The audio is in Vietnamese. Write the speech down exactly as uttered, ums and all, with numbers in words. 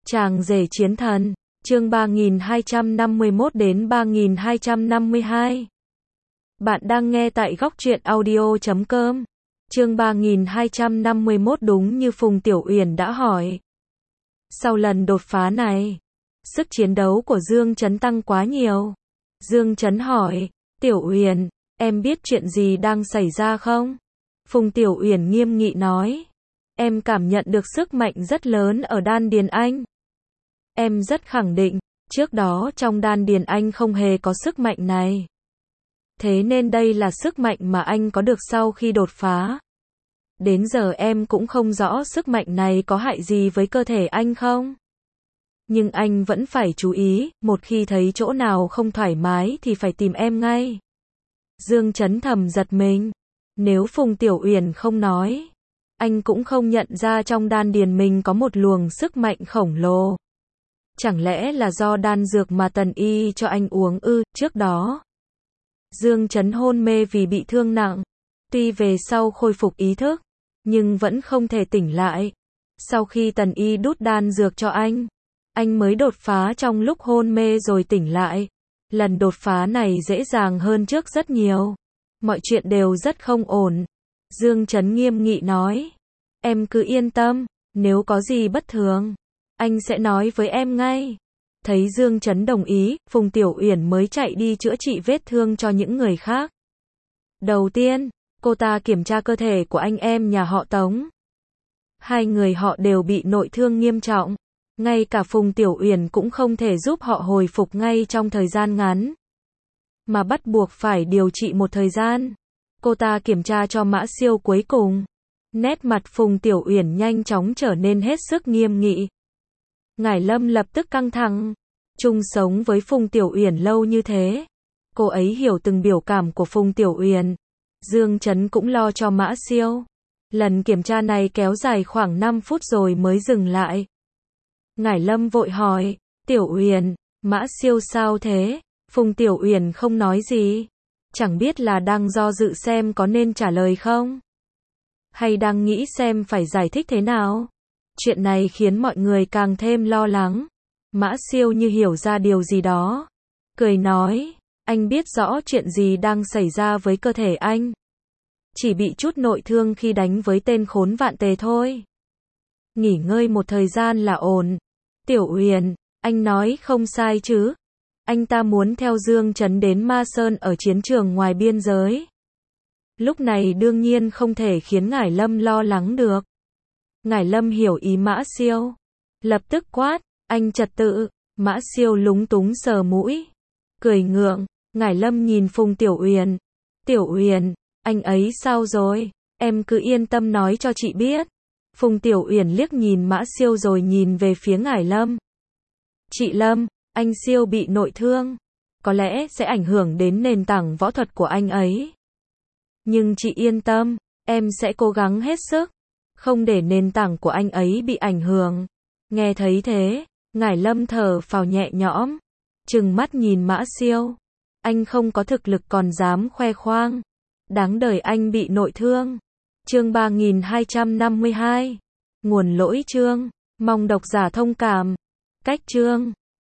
Chàng rể chiến thần, chương ba nghìn hai trăm năm mươi mốt đến ba nghìn hai trăm năm mươi hai. Bạn đang nghe tại góc truyện audio chấm com. Chương ba nghìn hai trăm năm mươi mốt đúng như Phùng Tiểu Uyển đã hỏi. Sau lần đột phá này, sức chiến đấu của Dương Chấn tăng quá nhiều. Dương Chấn hỏi, Tiểu Uyển, em biết chuyện gì đang xảy ra không? Phùng Tiểu Uyển nghiêm nghị nói, em cảm nhận được sức mạnh rất lớn ở đan điền anh. Em rất khẳng định, trước đó trong đan điền anh không hề có sức mạnh này. Thế nên đây là sức mạnh mà anh có được sau khi đột phá. Đến giờ em cũng không rõ sức mạnh này có hại gì với cơ thể anh không? Nhưng anh vẫn phải chú ý, một khi thấy chỗ nào không thoải mái thì phải tìm em ngay. Dương Chấn thầm giật mình. Nếu Phùng Tiểu Uyển không nói, anh cũng không nhận ra trong đan điền mình có một luồng sức mạnh khổng lồ. Chẳng lẽ là do đan dược mà Tần Y cho anh uống ư? Trước đó, Dương Chấn hôn mê vì bị thương nặng. Tuy về sau khôi phục ý thức, nhưng vẫn không thể tỉnh lại. Sau khi Tần Y đút đan dược cho anh, anh mới đột phá trong lúc hôn mê rồi tỉnh lại. Lần đột phá này dễ dàng hơn trước rất nhiều. Mọi chuyện đều rất không ổn. Dương Chấn nghiêm nghị nói, em cứ yên tâm, nếu có gì bất thường, anh sẽ nói với em ngay. Thấy Dương Chấn đồng ý, Phùng Tiểu Uyển mới chạy đi chữa trị vết thương cho những người khác. Đầu tiên, cô ta kiểm tra cơ thể của anh em nhà họ Tống. Hai người họ đều bị nội thương nghiêm trọng. Ngay cả Phùng Tiểu Uyển cũng không thể giúp họ hồi phục ngay trong thời gian ngắn, mà bắt buộc phải điều trị một thời gian. Cô ta kiểm tra cho Mã Siêu cuối cùng. Nét mặt Phùng Tiểu Uyển nhanh chóng trở nên hết sức nghiêm nghị. Ngải Lâm lập tức căng thẳng. Chung sống với Phùng Tiểu Uyển lâu như thế, cô ấy hiểu từng biểu cảm của Phùng Tiểu Uyển. Dương Chấn cũng lo cho Mã Siêu. Lần kiểm tra này kéo dài khoảng năm phút rồi mới dừng lại. Ngải Lâm vội hỏi, Tiểu Uyển, Mã Siêu sao thế? Phùng Tiểu Uyển không nói gì. Chẳng biết là đang do dự xem có nên trả lời không? Hay đang nghĩ xem phải giải thích thế nào? Chuyện này khiến mọi người càng thêm lo lắng. Mã Siêu như hiểu ra điều gì đó. Cười nói, anh biết rõ chuyện gì đang xảy ra với cơ thể anh. Chỉ bị chút nội thương khi đánh với tên khốn Vạn Tề thôi. Nghỉ ngơi một thời gian là ổn. Tiểu Uyển, anh nói không sai chứ? Anh ta muốn theo Dương Chấn đến Ma Sơn ở chiến trường ngoài biên giới. Lúc này đương nhiên không thể khiến Ngải Lâm lo lắng được. Ngải Lâm hiểu ý Mã Siêu. Lập tức quát, anh trật tự. Mã Siêu lúng túng sờ mũi. Cười ngượng, Ngải Lâm nhìn Phùng Tiểu Uyển. Tiểu Uyển, anh ấy sao rồi? Em cứ yên tâm nói cho chị biết. Phùng Tiểu Uyển liếc nhìn Mã Siêu rồi nhìn về phía Ngải Lâm. Chị Lâm, anh Siêu bị nội thương. Có lẽ sẽ ảnh hưởng đến nền tảng võ thuật của anh ấy. Nhưng chị yên tâm, em sẽ cố gắng hết sức. Không để nền tảng của anh ấy bị ảnh hưởng. Nghe thấy thế, Ngải Lâm thở phào nhẹ nhõm. Trừng mắt nhìn Mã Siêu. Anh không có thực lực còn dám khoe khoang. Đáng đời anh bị nội thương. Chương ba nghìn hai trăm năm mươi hai. Nguồn lỗi chương. Mong độc giả thông cảm. Cách chương.